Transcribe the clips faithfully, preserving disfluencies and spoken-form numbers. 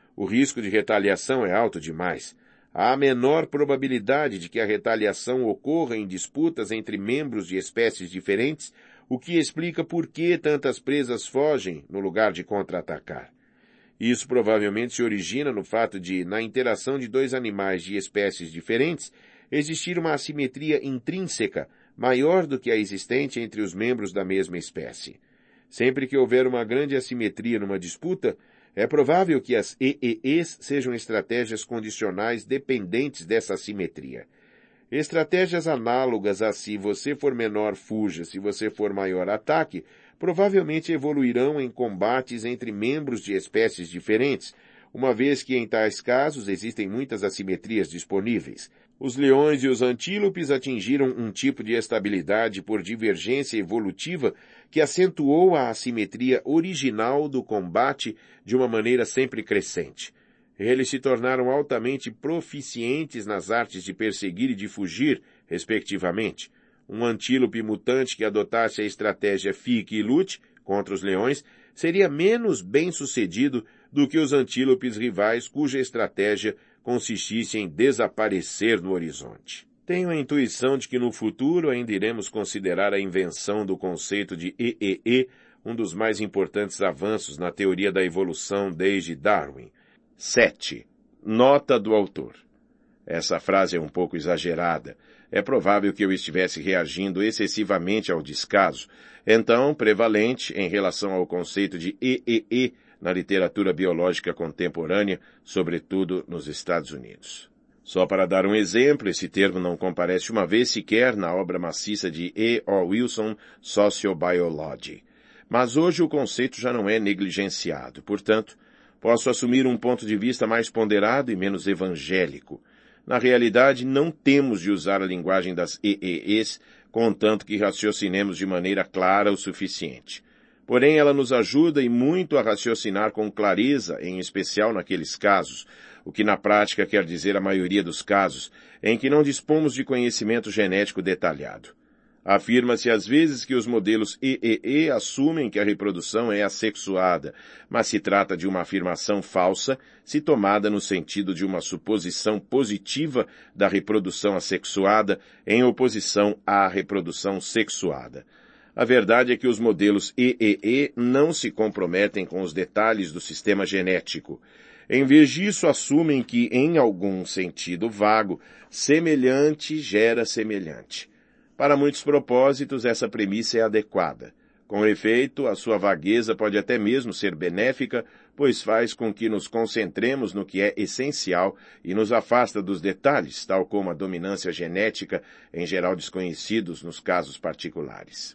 O risco de retaliação é alto demais. Há a menor probabilidade de que a retaliação ocorra em disputas entre membros de espécies diferentes, o que explica por que tantas presas fogem no lugar de contra-atacar. Isso provavelmente se origina no fato de, na interação de dois animais de espécies diferentes, existir uma assimetria intrínseca maior do que a existente entre os membros da mesma espécie. Sempre que houver uma grande assimetria numa disputa, é provável que as E E Es sejam estratégias condicionais dependentes dessa assimetria. Estratégias análogas a se você for menor, fuja, se você for maior, ataque, provavelmente evoluirão em combates entre membros de espécies diferentes, uma vez que em tais casos existem muitas assimetrias disponíveis. Os leões e os antílopes atingiram um tipo de estabilidade por divergência evolutiva que acentuou a assimetria original do combate de uma maneira sempre crescente. Eles se tornaram altamente proficientes nas artes de perseguir e de fugir, respectivamente. Um antílope mutante que adotasse a estratégia fique e lute contra os leões seria menos bem-sucedido do que os antílopes rivais cuja estratégia consistisse em desaparecer no horizonte. Tenho a intuição de que no futuro ainda iremos considerar a invenção do conceito de E E E um dos mais importantes avanços na teoria da evolução desde Darwin. sete. Nota do autor. Essa frase é um pouco exagerada. É provável que eu estivesse reagindo excessivamente ao descaso, então prevalente em relação ao conceito de E E E na literatura biológica contemporânea, sobretudo nos Estados Unidos. Só para dar um exemplo, esse termo não comparece uma vez sequer na obra maciça de E O Wilson, Sociobiology. Mas hoje o conceito já não é negligenciado, portanto, posso assumir um ponto de vista mais ponderado e menos evangélico. Na realidade, não temos de usar a linguagem das E E Es, contanto que raciocinemos de maneira clara o suficiente. Porém, ela nos ajuda e muito a raciocinar com clareza, em especial naqueles casos, o que na prática quer dizer a maioria dos casos, em que não dispomos de conhecimento genético detalhado. Afirma-se às vezes que os modelos E E E assumem que a reprodução é assexuada, mas se trata de uma afirmação falsa, se tomada no sentido de uma suposição positiva da reprodução assexuada em oposição à reprodução sexuada. A verdade é que os modelos E E E não se comprometem com os detalhes do sistema genético. Em vez disso, assumem que, em algum sentido vago, semelhante gera semelhante. Para muitos propósitos, essa premissa é adequada. Com efeito, a sua vagueza pode até mesmo ser benéfica, pois faz com que nos concentremos no que é essencial e nos afasta dos detalhes, tal como a dominância genética, em geral desconhecidos nos casos particulares.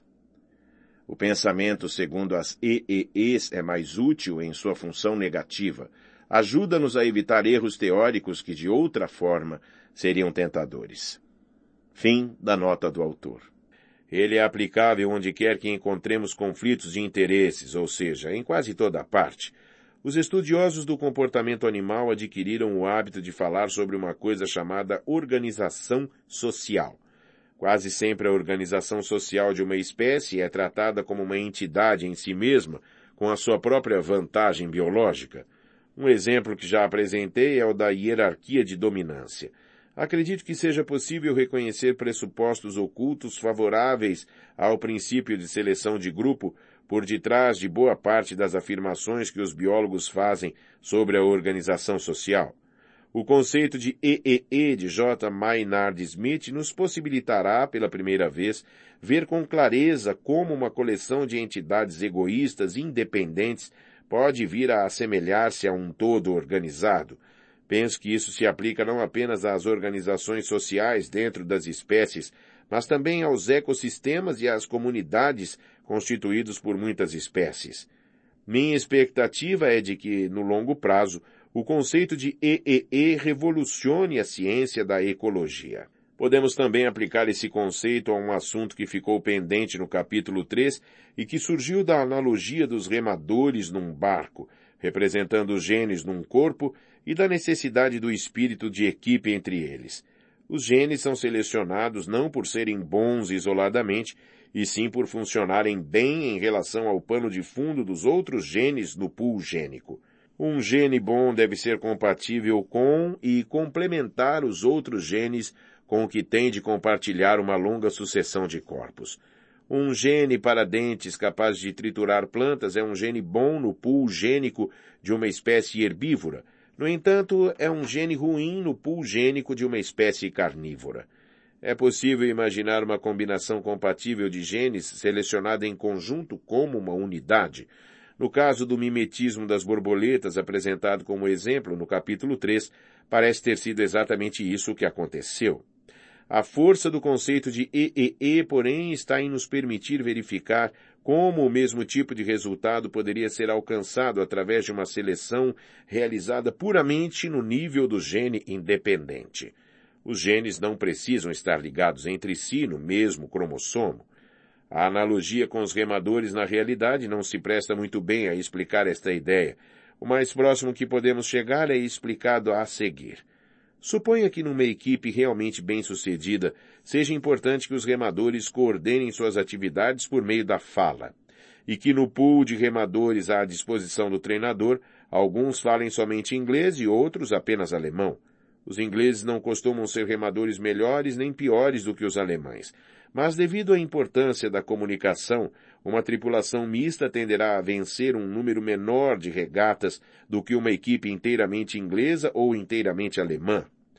O pensamento segundo as E E Es é mais útil em sua função negativa. Ajuda-nos a evitar erros teóricos que, de outra forma, seriam tentadores. Fim da nota do autor. Ele é aplicável onde quer que encontremos conflitos de interesses, ou seja, em quase toda parte. Os estudiosos do comportamento animal adquiriram o hábito de falar sobre uma coisa chamada organização social. Quase sempre a organização social de uma espécie é tratada como uma entidade em si mesma, com a sua própria vantagem biológica. Um exemplo que já apresentei é o da hierarquia de dominância. Acredito que seja possível reconhecer pressupostos ocultos favoráveis ao princípio de seleção de grupo por detrás de boa parte das afirmações que os biólogos fazem sobre a organização social. O conceito de E E E de J. Maynard Smith nos possibilitará, pela primeira vez, ver com clareza como uma coleção de entidades egoístas independentes pode vir a assemelhar-se a um todo organizado. Penso que isso se aplica não apenas às organizações sociais dentro das espécies, mas também aos ecossistemas e às comunidades constituídos por muitas espécies. Minha expectativa é de que, no longo prazo, o conceito de E E E revolucione a ciência da ecologia. Podemos também aplicar esse conceito a um assunto que ficou pendente no capítulo três e que surgiu da analogia dos remadores num barco, representando os genes num corpo e da necessidade do espírito de equipe entre eles. Os genes são selecionados não por serem bons isoladamente, e sim por funcionarem bem em relação ao pano de fundo dos outros genes no pool gênico. Um gene bom deve ser compatível com e complementar os outros genes com o que tem de compartilhar uma longa sucessão de corpos. Um gene para dentes capaz de triturar plantas é um gene bom no pool gênico de uma espécie herbívora. No entanto, é um gene ruim no pool gênico de uma espécie carnívora. É possível imaginar uma combinação compatível de genes selecionada em conjunto como uma unidade. No caso do mimetismo das borboletas, apresentado como exemplo no capítulo três, parece ter sido exatamente isso o que aconteceu. A força do conceito de E E E, porém, está em nos permitir verificar como o mesmo tipo de resultado poderia ser alcançado através de uma seleção realizada puramente no nível do gene independente. Os genes não precisam estar ligados entre si no mesmo cromossomo. A analogia com os remadores na realidade não se presta muito bem a explicar esta ideia. O mais próximo que podemos chegar é explicado a seguir. Suponha que numa equipe realmente bem-sucedida, seja importante que os remadores coordenem suas atividades por meio da fala, e que no pool de remadores à disposição do treinador, alguns falem somente inglês e outros apenas alemão. Os ingleses não costumam ser remadores melhores nem piores do que os alemães, mas devido à importância da comunicação, uma tripulação mista tenderá a vencer um número menor de regatas do que uma equipe inteiramente inglesa ou inteiramente alemã.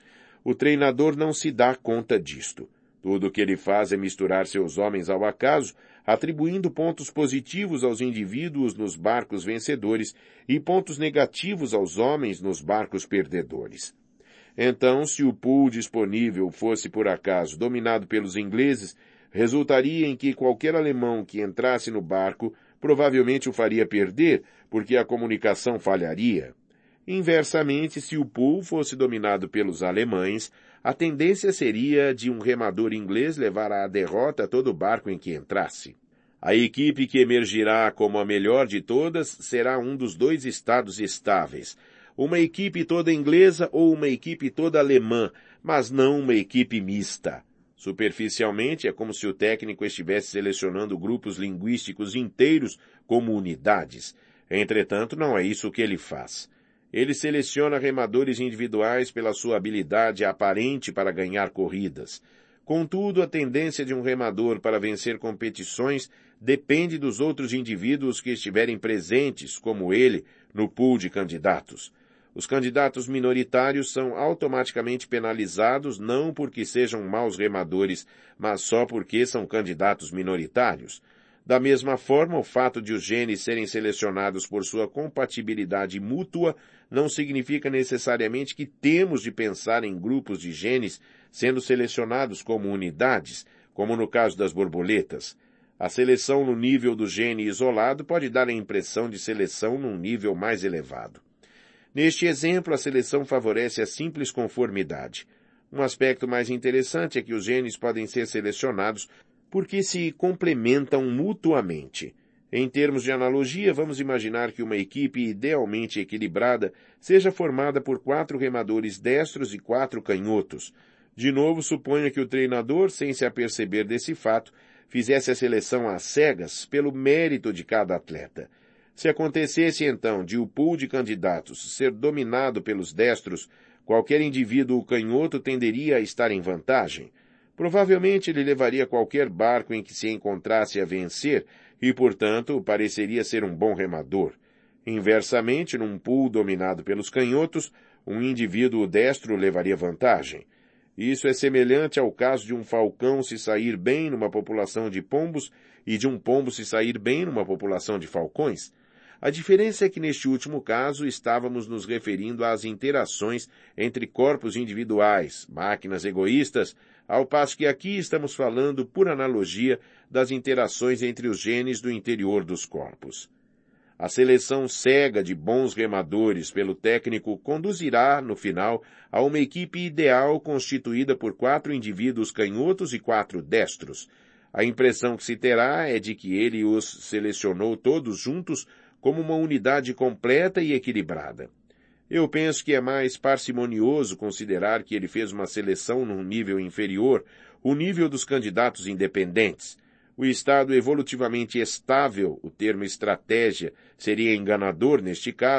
O treinador não se dá conta disto. Tudo o que ele faz é misturar seus homens ao acaso, atribuindo pontos positivos aos indivíduos nos barcos vencedores e pontos negativos aos homens nos barcos perdedores. Então, se o pool disponível fosse por acaso dominado pelos ingleses, resultaria em que qualquer alemão que entrasse no barco provavelmente o faria perder, porque a comunicação falharia. Inversamente, se o pool fosse dominado pelos alemães, a tendência seria de um remador inglês levar à derrota todo o barco em que entrasse. A equipe que emergirá como a melhor de todas será um dos dois estados estáveis, uma equipe toda inglesa ou uma equipe toda alemã, mas não uma equipe mista. Superficialmente, é como se o técnico estivesse selecionando grupos linguísticos inteiros como unidades. Entretanto, não é isso que ele faz. Ele seleciona remadores individuais pela sua habilidade aparente para ganhar corridas. Contudo, a tendência de um remador para vencer competições depende dos outros indivíduos que estiverem presentes, como ele, no pool de candidatos. Os candidatos minoritários são automaticamente penalizados não porque sejam maus remadores, mas só porque são candidatos minoritários. Da mesma forma, o fato de os genes serem selecionados por sua compatibilidade mútua não significa necessariamente que temos de pensar em grupos de genes sendo selecionados como unidades, como no caso das borboletas. A seleção no nível do gene isolado pode dar a impressão de seleção num nível mais elevado. Neste exemplo, a seleção favorece a simples conformidade. Um aspecto mais interessante é que os genes podem ser selecionados porque se complementam mutuamente. Em termos de analogia, vamos imaginar que uma equipe idealmente equilibrada seja formada por quatro remadores destros e quatro canhotos. De novo, suponha que o treinador, sem se aperceber desse fato, fizesse a seleção às cegas pelo mérito de cada atleta. Se acontecesse, então, de o pool de candidatos ser dominado pelos destros, qualquer indivíduo canhoto tenderia a estar em vantagem. Provavelmente ele levaria qualquer barco em que se encontrasse a vencer e, portanto, pareceria ser um bom remador. Inversamente, num pool dominado pelos canhotos, um indivíduo destro levaria vantagem. Isso é semelhante ao caso de um falcão se sair bem numa população de pombos e de um pombo se sair bem numa população de falcões. A diferença é que neste último caso estávamos nos referindo às interações entre corpos individuais, máquinas egoístas, ao passo que aqui estamos falando, por analogia, das interações entre os genes do interior dos corpos. A seleção cega de bons remadores pelo técnico conduzirá, no final, a uma equipe ideal constituída por quatro indivíduos canhotos e quatro destros. A impressão que se terá é de que ele os selecionou todos juntos como uma unidade completa e equilibrada. Eu penso que é mais parcimonioso considerar que ele fez uma seleção num nível inferior, o nível dos candidatos independentes. O estado evolutivamente estável, o termo estratégia, seria enganador neste caso,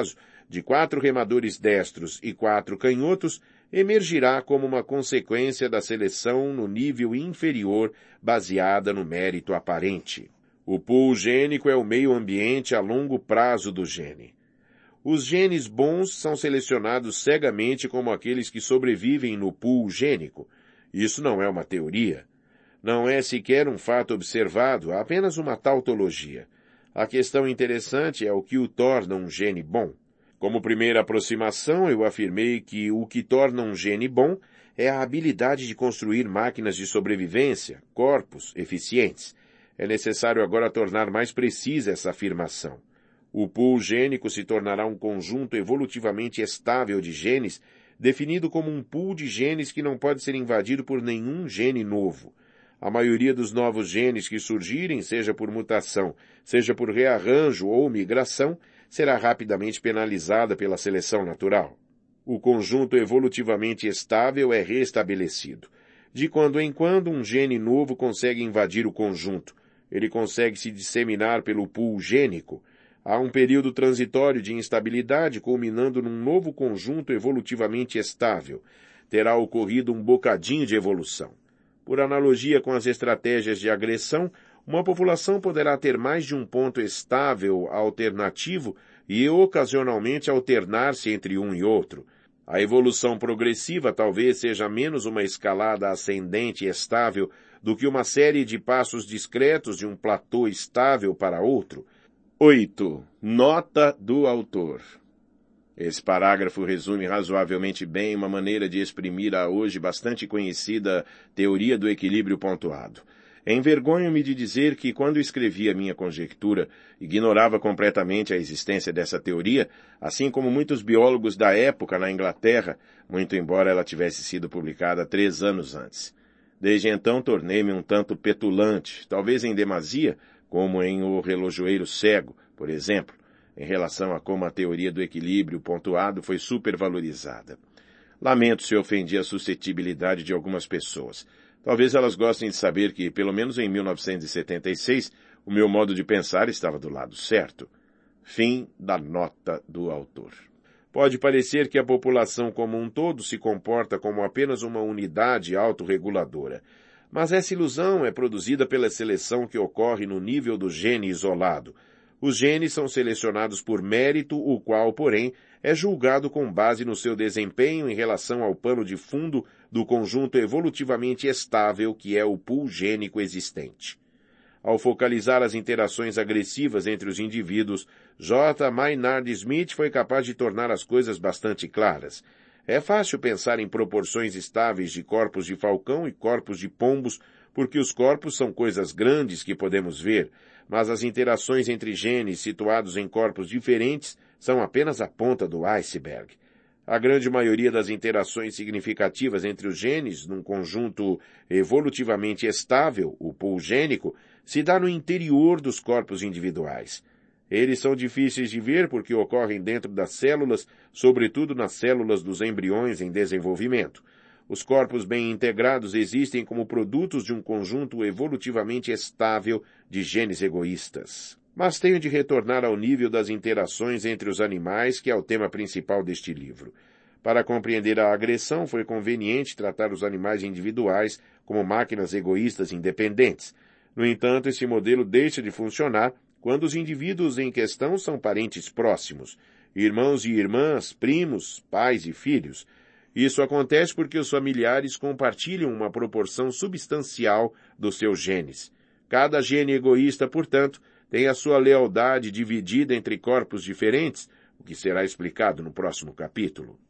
de quatro remadores destros e quatro canhotos, emergirá como uma consequência da seleção no nível inferior baseada no mérito aparente. O pool gênico é o meio ambiente a longo prazo do gene. Os genes bons são selecionados cegamente como aqueles que sobrevivem no pool gênico. Isso não é uma teoria. Não é sequer um fato observado, apenas uma tautologia. A questão interessante é o que o torna um gene bom. Como primeira aproximação, eu afirmei que o que torna um gene bom é a habilidade de construir máquinas de sobrevivência, corpos eficientes. É necessário agora tornar mais precisa essa afirmação. O pool gênico se tornará um conjunto evolutivamente estável de genes, definido como um pool de genes que não pode ser invadido por nenhum gene novo. A maioria dos novos genes que surgirem, seja por mutação, seja por rearranjo ou migração, será rapidamente penalizada pela seleção natural. O conjunto evolutivamente estável é restabelecido. De quando em quando, um gene novo consegue invadir o conjunto. Ele consegue se disseminar pelo pool gênico. Há um período transitório de instabilidade culminando num novo conjunto evolutivamente estável. Terá ocorrido um bocadinho de evolução. Por analogia com as estratégias de agressão, uma população poderá ter mais de um ponto estável alternativo e ocasionalmente alternar-se entre um e outro. A evolução progressiva talvez seja menos uma escalada ascendente estável do que uma série de passos discretos de um platô estável para outro. oito. Nota do autor. Esse parágrafo resume razoavelmente bem uma maneira de exprimir a hoje bastante conhecida teoria do equilíbrio pontuado. Envergonho-me de dizer que, quando escrevi a minha conjectura, ignorava completamente a existência dessa teoria, assim como muitos biólogos da época na Inglaterra, muito embora ela tivesse sido publicada três anos antes. Desde então tornei-me um tanto petulante, talvez em demasia, como em O Relojoeiro Cego, por exemplo, em relação a como a teoria do equilíbrio pontuado foi supervalorizada. Lamento se ofendi a suscetibilidade de algumas pessoas. Talvez elas gostem de saber que, pelo menos em mil novecentos e setenta e seis, o meu modo de pensar estava do lado certo. Fim da nota do autor. Pode parecer que a população como um todo se comporta como apenas uma unidade autorreguladora, mas essa ilusão é produzida pela seleção que ocorre no nível do gene isolado. Os genes são selecionados por mérito, o qual, porém, é julgado com base no seu desempenho em relação ao pano de fundo do conjunto evolutivamente estável que é o pool gênico existente. Ao focalizar as interações agressivas entre os indivíduos, J. Maynard Smith foi capaz de tornar as coisas bastante claras. É fácil pensar em proporções estáveis de corpos de falcão e corpos de pombos, porque os corpos são coisas grandes que podemos ver, mas as interações entre genes situados em corpos diferentes são apenas a ponta do iceberg. A grande maioria das interações significativas entre os genes, num conjunto evolutivamente estável, o pool gênico, se dá no interior dos corpos individuais. Eles são difíceis de ver porque ocorrem dentro das células, sobretudo nas células dos embriões em desenvolvimento. Os corpos bem integrados existem como produtos de um conjunto evolutivamente estável de genes egoístas. Mas tenho de retornar ao nível das interações entre os animais, que é o tema principal deste livro. Para compreender a agressão, foi conveniente tratar os animais individuais como máquinas egoístas independentes. No entanto, esse modelo deixa de funcionar quando os indivíduos em questão são parentes próximos, irmãos e irmãs, primos, pais e filhos. Isso acontece porque os familiares compartilham uma proporção substancial dos seus genes. Cada gene egoísta, portanto, tem a sua lealdade dividida entre corpos diferentes, o que será explicado no próximo capítulo.